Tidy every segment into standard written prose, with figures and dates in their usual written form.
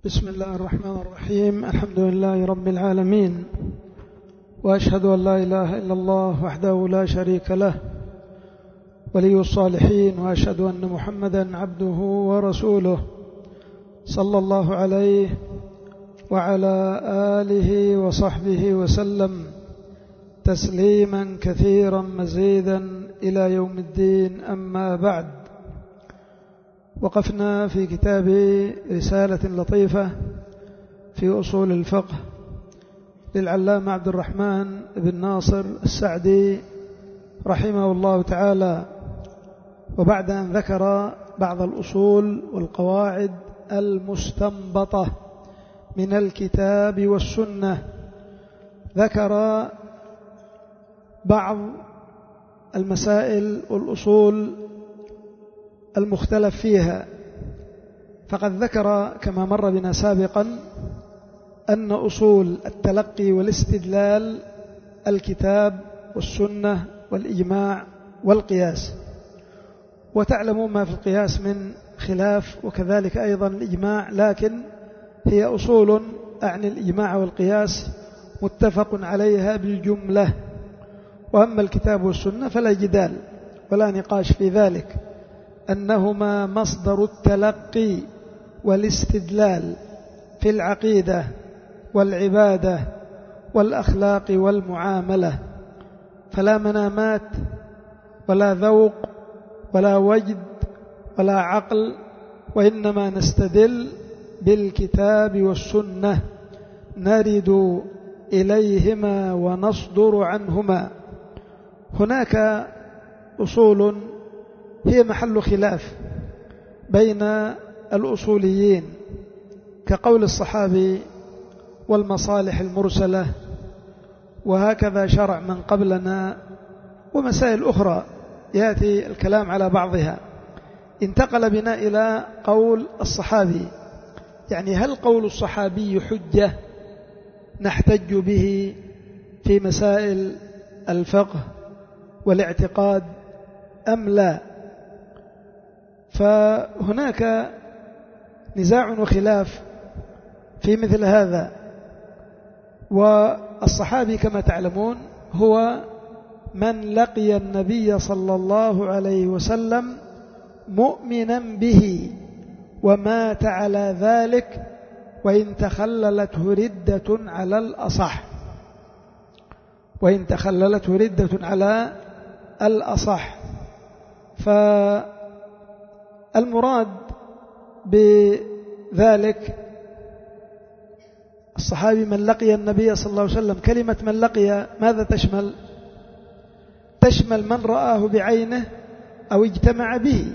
بسم الله الرحمن الرحيم. الحمد لله رب العالمين، وأشهد أن لا إله إلا الله وحده لا شريك له ولي الصالحين، وأشهد أن محمدا عبده ورسوله صلى الله عليه وعلى آله وصحبه وسلم تسليما كثيرا مزيدا إلى يوم الدين. أما بعد، وقفنا في كتاب رسالة لطيفة في أصول الفقه للعلامة عبد الرحمن بن ناصر السعدي رحمه الله تعالى، وبعد أن ذكر بعض الأصول والقواعد المستنبطة من الكتاب والسنة، ذكر بعض المسائل والأصول المختلف فيها. فقد ذكر كما مر بنا سابقا أن أصول التلقي والاستدلال الكتاب والسنة والإجماع والقياس، وتعلمون ما في القياس من خلاف، وكذلك أيضا الإجماع، لكن هي أصول أعني الإجماع والقياس متفق عليها بالجملة. وأما الكتاب والسنة فلا جدال ولا نقاش في ذلك، أنهما مصدر التلقي والاستدلال في العقيدة والعبادة والأخلاق والمعاملة، فلا منامات ولا ذوق ولا وجد ولا عقل، وإنما نستدل بالكتاب والسنة، نرد إليهما ونصدر عنهما. هناك أصول هي محل خلاف بين الأصوليين، كقول الصحابي والمصالح المرسلة، وهكذا شرع من قبلنا، ومسائل أخرى يأتي الكلام على بعضها. انتقل بنا إلى قول الصحابي، يعني هل قول الصحابي حجة نحتج به في مسائل الفقه والاعتقاد أم لا؟ فهناك نزاع وخلاف في مثل هذا. والصحابي كما تعلمون هو من لقي النبي صلى الله عليه وسلم مؤمنا به ومات على ذلك، وإن تخللته ردة على الأصح، وإن تخللته ردة على الأصح. فالمراد بذلك الصحابي من لقي النبي صلى الله عليه وسلم. كلمة من لقي ماذا تشمل؟ تشمل من رآه بعينه أو اجتمع به،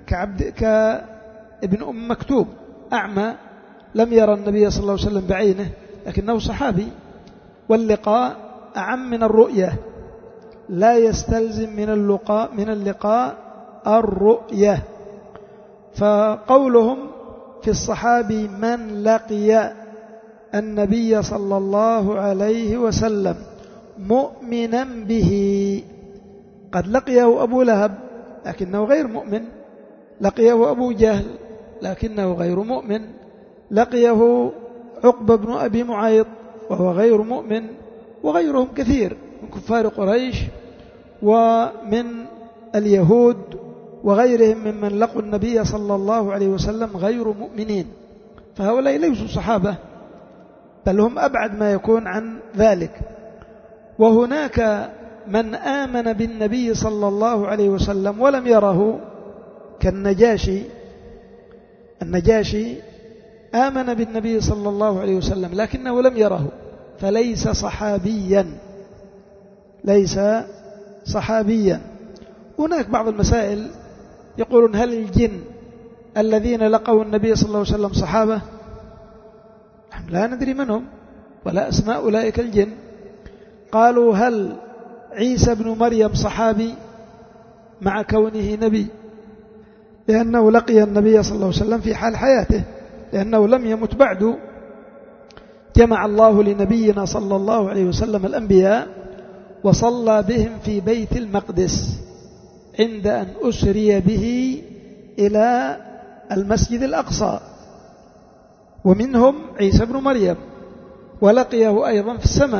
كابن أم مكتوم أعمى لم يرى النبي صلى الله عليه وسلم بعينه لكنه صحابي، واللقاء أعم من الرؤية، لا يستلزم من اللقاء الرؤية. فقولهم في الصحابي من لقي النبي صلى الله عليه وسلم مؤمنا به، قد لقيه أبو لهب لكنه غير مؤمن، لقيه أبو جهل لكنه غير مؤمن، لقيه عقبة بن أبي معيط وهو غير مؤمن، وغيرهم كثير من كفار قريش ومن اليهود وغيرهم ممن لقوا النبي صلى الله عليه وسلم غير مؤمنين. فهؤلاء ليسوا صحابة، بل هم أبعد ما يكون عن ذلك. وهناك من آمن بالنبي صلى الله عليه وسلم ولم يره، كالنجاشي. النجاشي آمن بالنبي صلى الله عليه وسلم لكنه لم يره، فليس صحابيا، ليس صحابيا. هناك بعض المسائل يقولون هل الجن الذين لقوا النبي صلى الله عليه وسلم صحابة؟ لا ندري من هم ولا أسماء أولئك الجن. قالوا هل عيسى بن مريم صحابي مع كونه نبي؟ لأنه لقي النبي صلى الله عليه وسلم في حال حياته، لأنه لم يمت بعد. جمع الله لنبينا صلى الله عليه وسلم الأنبياء وصلى بهم في بيت المقدس عند أن أسري به إلى المسجد الأقصى، ومنهم عيسى بن مريم، ولقيه أيضا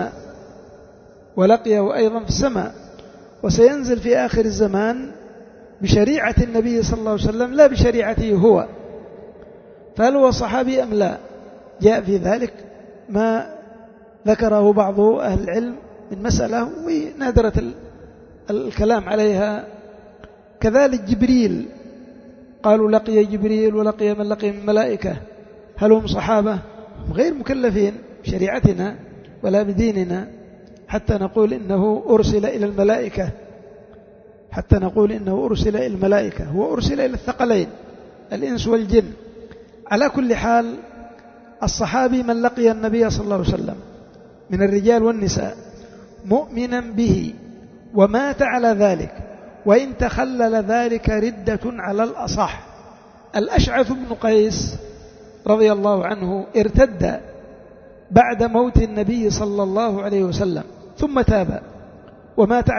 في السماء، وسينزل في آخر الزمان بشريعة النبي صلى الله عليه وسلم لا بشريعته هو. فهل هو صحابي أم لا؟ جاء في ذلك ما ذكره بعض أهل العلم من مسألة ونادرة الكلام عليها. كذلك جبريل، قالوا لقي جبريل ولقي من لقي من الملائكة، هل هم صحابة؟ هم غير مكلفين بشريعتنا ولا بديننا حتى نقول إنه أرسل إلى الملائكة، هو أرسل إلى الثقلين الإنس والجن. على كل حال الصحابي من لقي النبي صلى الله عليه وسلم من الرجال والنساء مؤمنا به ومات على ذلك، وإن تخلل ذلك ردة على الأصح. الأشعث بن قيس رضي الله عنه ارتد بعد موت النبي صلى الله عليه وسلم ثم تاب ومات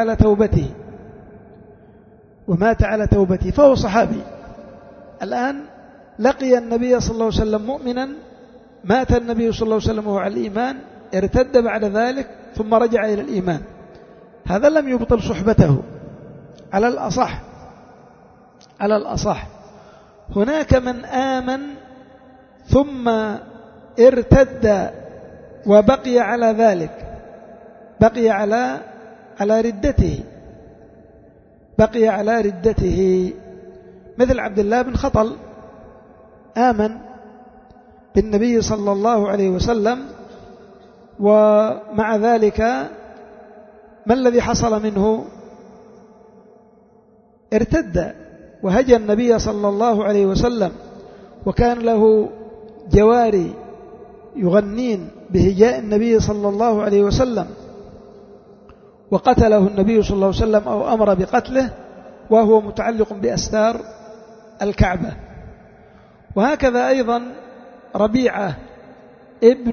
على توبته فهو صحابي. الآن لقي النبي صلى الله عليه وسلم مؤمنا، مات النبي صلى الله عليه وسلم وهو على الإيمان، ارتد بعد ذلك ثم رجع إلى الإيمان، هذا لم يبطل صحبته على الأصح. هناك من آمن ثم ارتد وبقي على ذلك، بقي على ردته، مثل عبد الله بن خطل، آمن بالنبي صلى الله عليه وسلم، ومع ذلك ما الذي حصل منه؟ ارتد وهجى النبي صلى الله عليه وسلم، وكان له جواري يغنين بهجاء النبي صلى الله عليه وسلم، وقتله النبي صلى الله عليه وسلم أو أمر بقتله وهو متعلق بأستار الكعبة. وهكذا أيضا ربيعة ابن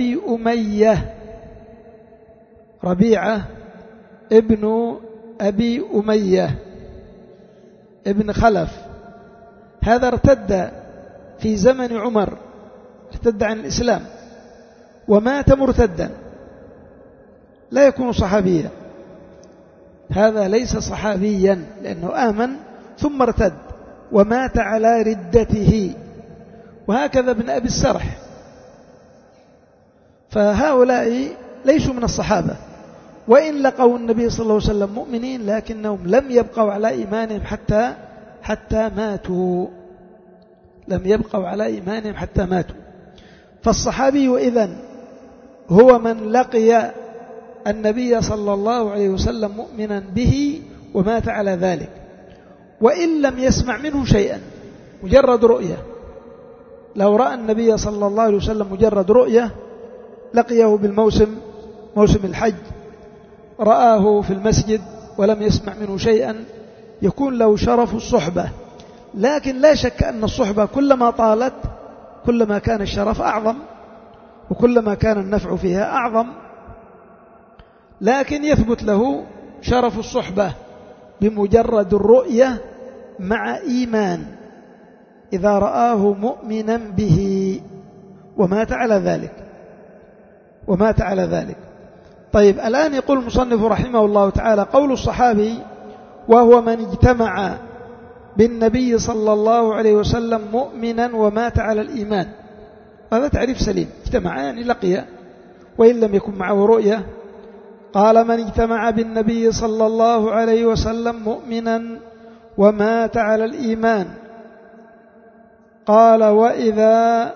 أبي أمية ابن خلف، هذا ارتد في زمن عمر، ارتد عن الإسلام ومات مرتدا، لا يكون صحابيا، هذا ليس صحابيا لأنه آمن ثم ارتد ومات على ردته. وهكذا ابن أبي السرح، فهؤلاء ليسوا من الصحابة، وإن لقوا النبي صلى الله عليه وسلم مؤمنين لكنهم لم يبقوا على إيمانهم حتى ماتوا، فالصحابي إذن هو من لقي النبي صلى الله عليه وسلم مؤمنا به ومات على ذلك، وإن لم يسمع منه شيئا، مجرد رؤية. لو رأى النبي صلى الله عليه وسلم مجرد رؤية، لقيه بالموسم، موسم الحج، رآه في المسجد ولم يسمع منه شيئا، يكون له شرف الصحبة. لكن لا شك أن الصحبة كلما طالت كلما كان الشرف أعظم وكلما كان النفع فيها أعظم، لكن يثبت له شرف الصحبة بمجرد الرؤية مع إيمان إذا رآه مؤمنا به ومات على ذلك. طيب، الآن يقول المصنف رحمه الله تعالى: قول الصحابي وهو من اجتمع بالنبي صلى الله عليه وسلم مؤمنا ومات على الإيمان. هذا تعريف سليم، اجتمع يعني لقي وإن لم يكن معه رؤية. قال: من اجتمع بالنبي صلى الله عليه وسلم مؤمنا ومات على الإيمان. قال: وإذا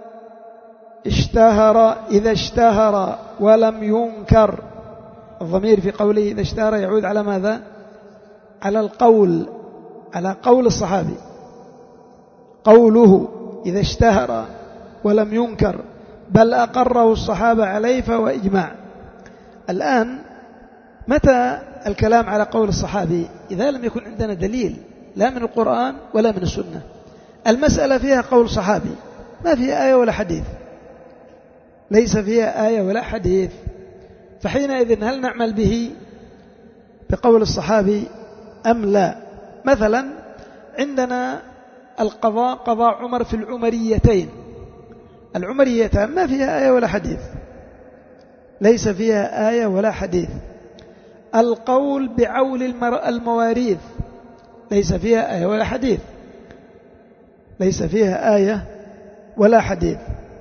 اشتهر ولم ينكر. الضمير في قوله إذا اشتهر يعود على ماذا؟ على قول الصحابي، قوله إذا اشتهر ولم ينكر، بل أقره الصحابة عليه فهو إجماع. الآن متى الكلام على قول الصحابي؟ إذا لم يكن عندنا دليل لا من القرآن ولا من السنة، المسألة فيها قول صحابي ما فيها آية ولا حديث، ليس فيها آية ولا حديث، فحينئذ هل نعمل به بقول الصحابي أم لا؟ مثلا عندنا القضاء، قضاء عمر في العمريتين، العمريتان ما فيها آية ولا حديث، ليس فيها آية ولا حديث. القول بعول المواريث ليس فيها آية ولا حديث، ليس فيها آية ولا حديث.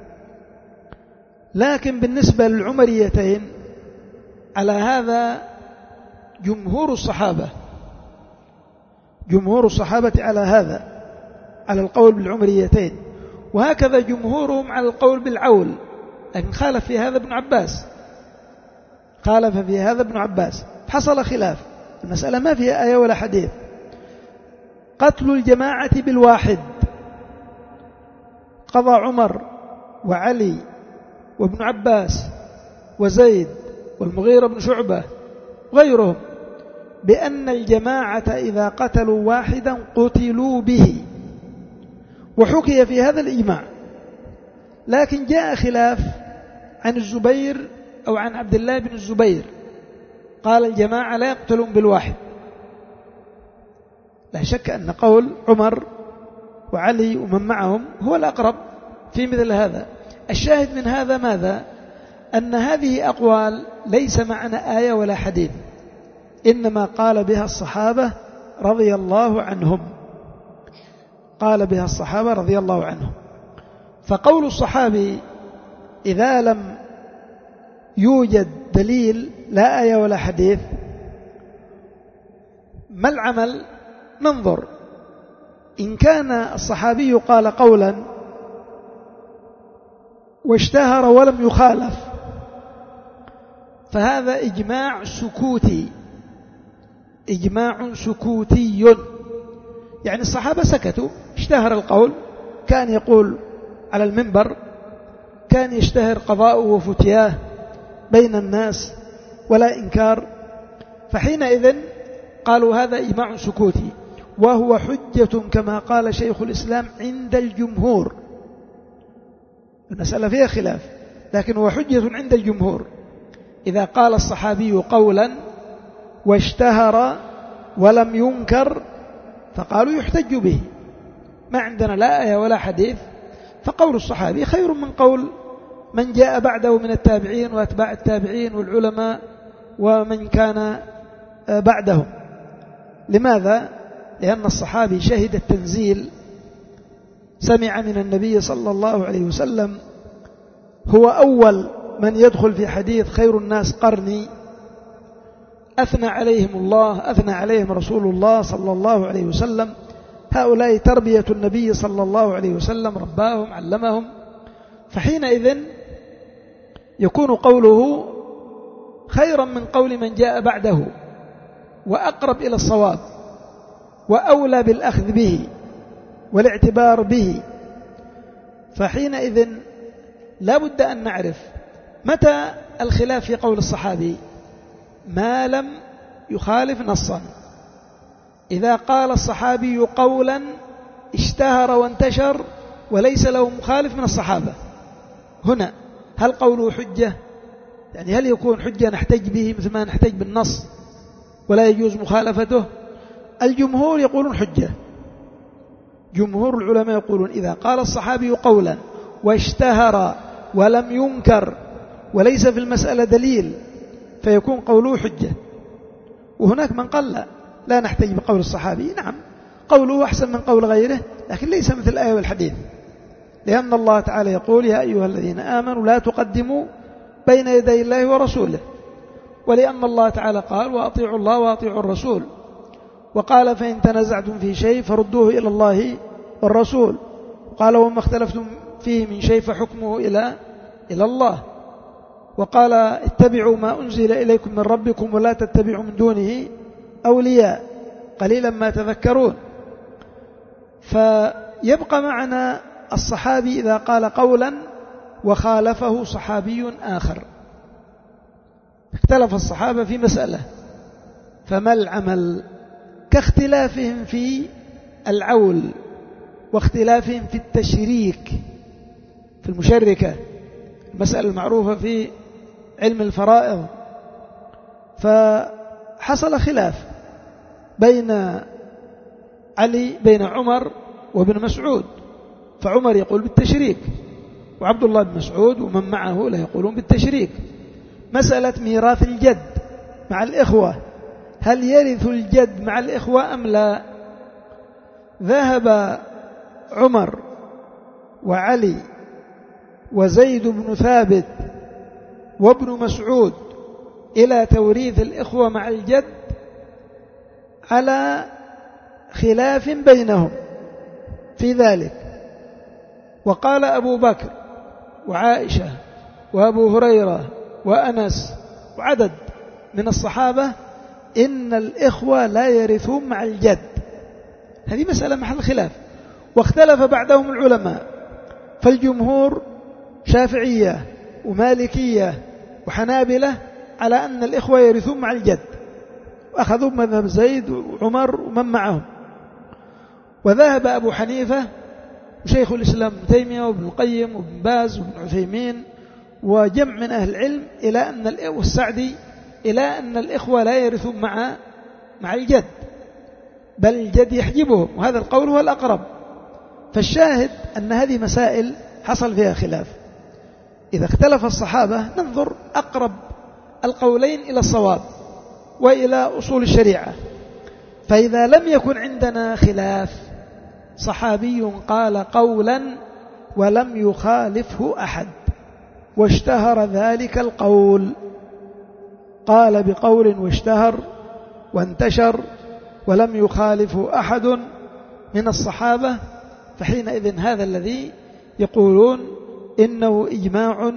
لكن بالنسبة للعمريتين على هذا جمهور الصحابة على هذا، على القول بالعمريتين، وهكذا جمهورهم على القول بالعول. لكن خالف في هذا ابن عباس، حصل خلاف. المسألة ما فيها آية ولا حديث. قتل الجماعة بالواحد، قضى عمر وعلي وابن عباس وزيد والمغيرة بن شعبة وغيرهم بأن الجماعة إذا قتلوا واحدا قتلوا به، وحكي في هذا الإجماع. لكن جاء خلاف عن الزبير أو عن عبد الله بن الزبير، قال الجماعة لا يقتلون بالواحد. لا شك أن قول عمر وعلي ومن معهم هو الأقرب في مثل هذا. الشاهد من هذا ماذا؟ أن هذه أقوال ليس معنا آية ولا حديث، إنما قال بها الصحابة رضي الله عنهم، فقول الصحابي إذا لم يوجد دليل لا آية ولا حديث ما العمل؟ ننظر. إن كان الصحابي قال قولا واشتهر ولم يخالف فهذا إجماع سكوتي، يعني الصحابة سكتوا، اشتهر القول، كان يقول على المنبر، كان يشتهر قضاءه وفتياه بين الناس ولا إنكار، فحينئذ قالوا هذا إجماع سكوتي، وهو حجة كما قال شيخ الإسلام عند الجمهور. المسألة فيها خلاف، لكن هو حجة عند الجمهور. إذا قال الصحابي قولا واشتهر ولم ينكر فقالوا يحتج به، ما عندنا لا آية ولا حديث، فقول الصحابي خير من قول من جاء بعده من التابعين وأتباع التابعين والعلماء ومن كان بعدهم. لماذا؟ لأن الصحابي شهد التنزيل، سمع من النبي صلى الله عليه وسلم، هو أول من يدخل في حديث خير الناس قرني، أثنى عليهم رسول الله صلى الله عليه وسلم. هؤلاء تربية النبي صلى الله عليه وسلم، رباهم علمهم، فحينئذ يكون قوله خيرا من قول من جاء بعده، وأقرب إلى الصواب، وأولى بالأخذ به والاعتبار به. فحينئذ لا بد أن نعرف متى الخلاف في قول الصحابي، ما لم يخالف نصا. إذا قال الصحابي قولا اشتهر وانتشر وليس له مخالف من الصحابة، هنا هل قوله حجة؟ يعني هل يكون حجة نحتج به مثل ما نحتج بالنص ولا يجوز مخالفته؟ الجمهور يقولون حجة، جمهور العلماء يقولون إذا قال الصحابي قولا واشتهر ولم ينكر وليس في المسألة دليل فيكون قوله حجة. وهناك من قال لا نحتج بقول الصحابي، نعم قوله أحسن من قول غيره، لكن ليس مثل الآية والحديث، لأن الله تعالى يقول يا أيها الذين آمنوا لا تقدموا بين يدي الله ورسوله، ولأن الله تعالى قال وأطيعوا الله وأطيعوا الرسول، وقال فإن تنازعتم في شيء فردوه إلى الله والرسول، قال وما اختلفتم فيه من شيء فحكمه إلى الله، وقال اتبعوا ما أنزل إليكم من ربكم ولا تتبعوا من دونه أولياء قليلا ما تذكرون. فيبقى معنا الصحابي إذا قال قولا وخالفه صحابي آخر، اختلف الصحابة في مسألة، فما العمل؟ كاختلافهم في العول واختلافهم في التشريك في المشركة، المسألة المعروفة في علم الفرائض. فحصل خلاف بين عمر وابن مسعود، فعمر يقول بالتشريك وعبد الله بن مسعود ومن معه لا يقولون بالتشريك. مسألة ميراث الجد مع الإخوة، هل يرث الجد مع الإخوة أم لا؟ ذهب عمر وعلي وزيد بن ثابت وابن مسعود إلى توريث الإخوة مع الجد على خلاف بينهم في ذلك. وقال أبو بكر وعائشة وأبو هريرة وأنس وعدد من الصحابة إن الإخوة لا يرثون مع الجد. هذه مسألة محل خلاف، واختلف بعدهم العلماء، فالجمهور شافعية ومالكية وحنابلة على أن الإخوة يرثون مع الجد، وأخذوا مذهب زيد وعمر ومن معهم. وذهب أبو حنيفة وشيخ الإسلام ابن تيمية وابن القيم وابن باز وابن عثيمين وجمع من أهل العلم إلى أن والسعدي إلى أن الإخوة لا يرثون مع الجد، بل الجد يحجبهم، وهذا القول هو الأقرب. فالشاهد أن هذه مسائل حصل فيها خلاف. إذا اختلف الصحابة ننظر أقرب القولين إلى الصواب وإلى أصول الشريعة. فإذا لم يكن عندنا خلاف، صحابي قال قولا ولم يخالفه أحد واشتهر ذلك القول، قال بقول واشتهر وانتشر ولم يخالفه أحد من الصحابة، فحينئذ هذا الذي يقولون إنه إجماع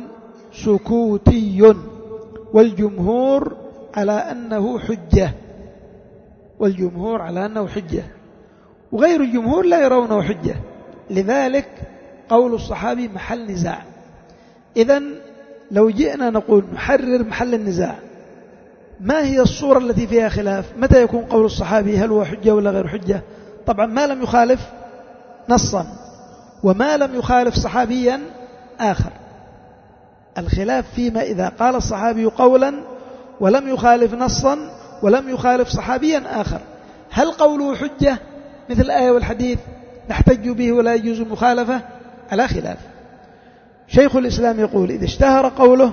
سكوتي، والجمهور على أنه حجة، والجمهور على أنه حجة، وغير الجمهور لا يرونه حجة. لذلك قول الصحابي محل نزاع. إذن لو جئنا نقول نحرر محل النزاع، ما هي الصورة التي فيها خلاف؟ متى يكون قول الصحابي هل هو حجة ولا غير حجة؟ طبعا ما لم يخالف نصا وما لم يخالف صحابيا آخر. الخلاف فيما إذا قال الصحابي قولا ولم يخالف نصا ولم يخالف صحابيا آخر، هل قوله حجة مثل الآية والحديث نحتج به ولا يجوز المخالفة؟ على خلاف. شيخ الإسلام يقول إذا اشتهر قوله،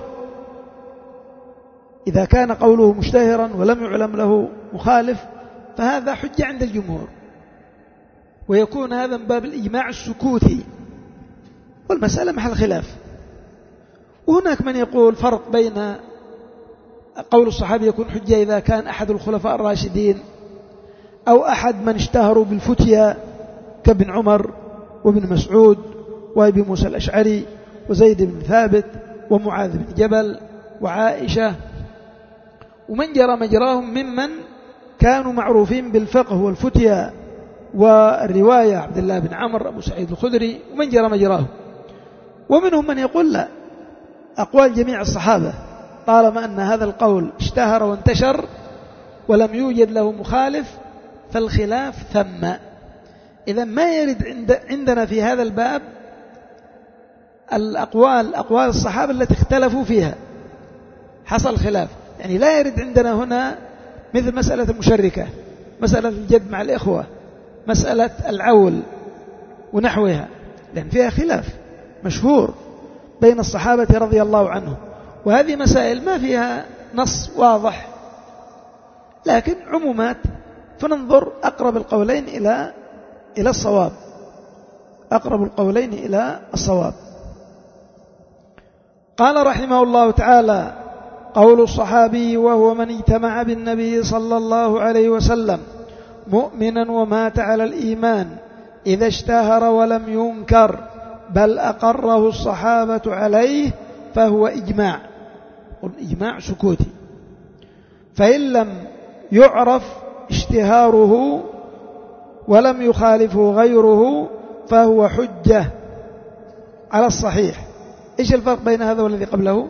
إذا كان قوله مشتهرا ولم يعلم له مخالف فهذا حجة عند الجمهور، ويكون هذا من باب الإجماع السكوتي، والمسألة محل خلاف. وهناك من يقول فرق بين قول الصحابي يكون حجة إذا كان أحد الخلفاء الراشدين أو أحد من اشتهروا بالفتيا كابن عمر وابن مسعود وابي موسى الأشعري وزيد بن ثابت ومعاذ بن جبل وعائشة ومن جرى مجراهم ممن كانوا معروفين بالفقه والفتيا والرواية، عبد الله بن عمرو أبو سعيد الخدري ومن جرى مجراهم. ومنهم من يقول لا، أقوال جميع الصحابة طالما أن هذا القول اشتهر وانتشر ولم يوجد له مخالف فالخلاف ثم. إذا ما يرد عندنا في هذا الباب أقوال الصحابة التي اختلفوا فيها حصل خلاف، يعني لا يرد عندنا هنا مثل مسألة المشركة، مسألة الجد مع الإخوة، مسألة العول ونحوها، لأن فيها خلاف مشهور بين الصحابة رضي الله عنهم، وهذه مسائل ما فيها نص واضح لكن عمومات، فننظر أقرب القولين إلى الصواب، أقرب القولين إلى الصواب. قال رحمه الله تعالى: قول الصحابي وهو من اجتمع بالنبي صلى الله عليه وسلم مؤمنا ومات على الإيمان إذا اشتهر ولم ينكر بل أقره الصحابة عليه فهو إجماع، إجماع سكوتي. فإن لم يعرف اشتهاره ولم يخالفه غيره فهو حجة على الصحيح. إيش الفرق بين هذا والذي قبله؟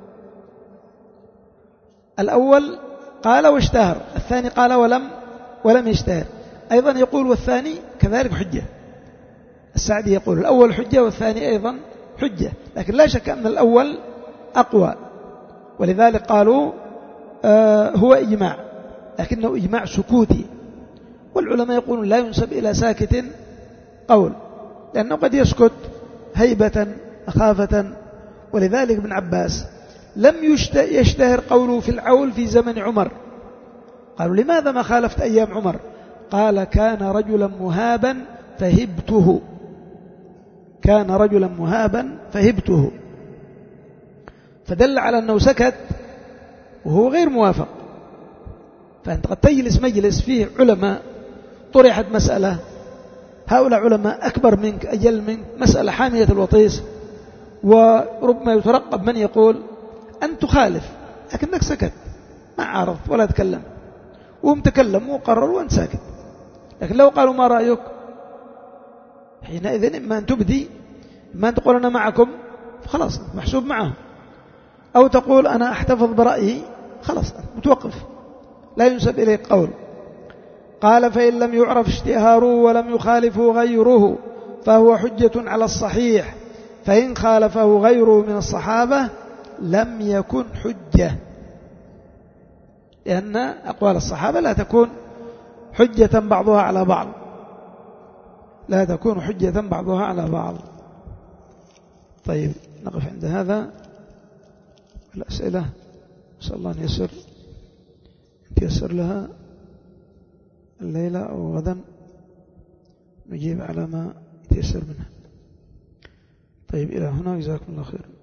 الأول قال واشتهر، الثاني قال ولم يشتهر. أيضا يقول والثاني كذلك حجة. السعدي يقول الأول حجة والثاني أيضا حجة، لكن لا شك أن الأول أقوى، ولذلك قالوا هو إجماع، لكنه إجماع سكوتي. والعلماء يقولون لا ينسب إلى ساكت قول، لأنه قد يسكت هيبة مخافة. ولذلك ابن عباس لم يشتهر قوله في العول في زمن عمر. قالوا لماذا ما خالفت أيام عمر؟ قال كان رجلا مهابا فهبته، كان رجلا مهابا فهبته، فدل على أنه سكت وهو غير موافق. فأنت قد تجلس مجلس فيه علماء، طرحت مسألة، هؤلاء علماء أكبر منك أجل منك، مسألة حامية الوطيس، وربما يترقب من يقول أن تخالف، لكنك سكت ما عارضت ولا تكلم، وهم تكلموا وقرروا وأنت ساكت. لكن لو قالوا ما رأيك حينئذ إما أن تبدي، إما أن تقول أنا معكم خلاص محسوب معهم، أو تقول أنا أحتفظ برأيي خلاص متوقف لا ينسب إليه قول. قال فإن لم يعرف اشتهاره ولم يخالفه غيره فهو حجة على الصحيح، فإن خالفه غيره من الصحابة لم يكن حجة، لأن أقوال الصحابة لا تكون حجة بعضها على بعض، لا تكون حجة بعضها على بعض. طيب نقف عند هذا. الأسئلة نسأل الله أن ييسر لها الليلة أو غدا، نجيب على ما يتيسر منها. طيب إلى هنا، جزاكم الله خير.